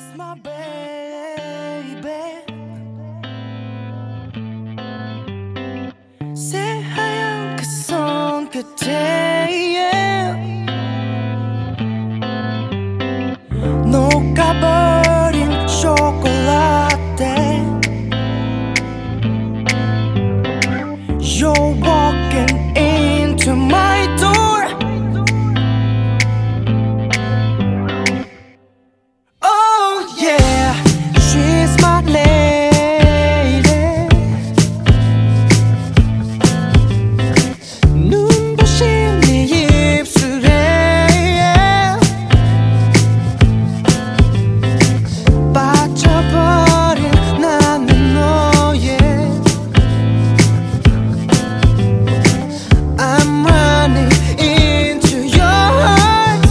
my baby. 새하얀 그 손끝에 녹아버린 초콜릿에 You're walking into my door. Oh yeah, she's my lady. 눈부신 네 입술에 빠져버린 나는 너의 I'm running into your heart.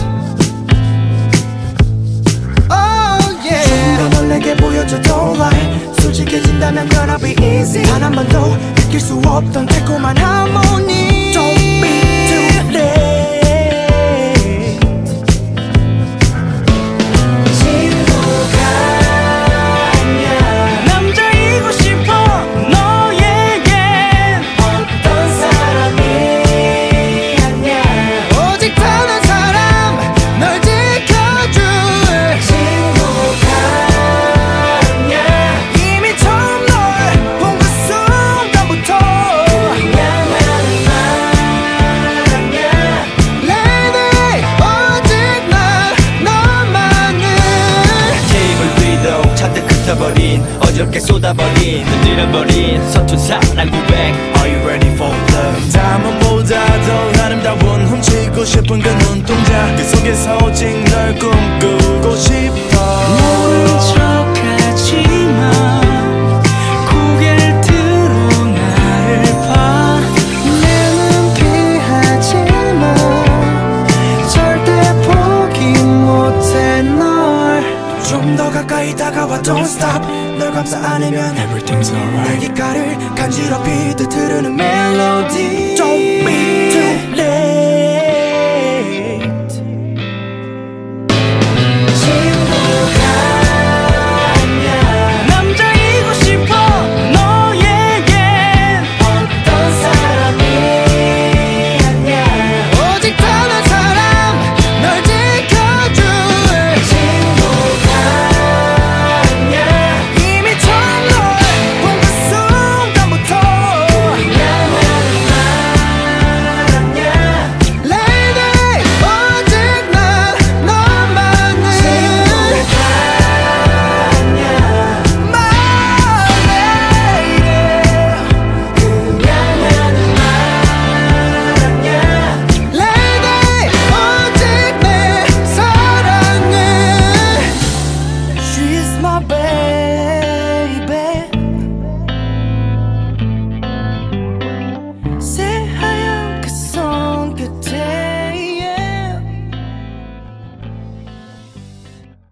Oh yeah. 좀 더 널 내게 보여줘 don't lie. 솔직해진다면 gonna be easy. 단 한 번도 느낄 수 없던 달콤한 하모니. Don't be too late. 친구가 아니야. 남자이고 싶어 너에겐 어떤 사람이 아니야. 오직 단 한 사람 널 지켜줄 친구가 아니야. 이미 처음 널 본 그 순간부터 그냥 나는 말 아니야. Lady 오직 난 너만을. 테이블 위로 잔뜩 흩어버린 어저께 쏟아버린 흔들어버린 서툰 사랑 고백 Are you ready for love? 다음보다 더 아름다운 훔치고 싶은 그 눈동자 그 속에서 오직 널 꿈꾸고 싶어. 모른 척하지마. 고개를 들어 나를 봐. 나는 피하지마. 절대 포기 못해 널. 좀 더 가까이 다가와 don't stop. 널 감싸 안으면 Everything's alright. 내 귓가를 간지럽히듯 흐르는 멜로디. Don't be too late.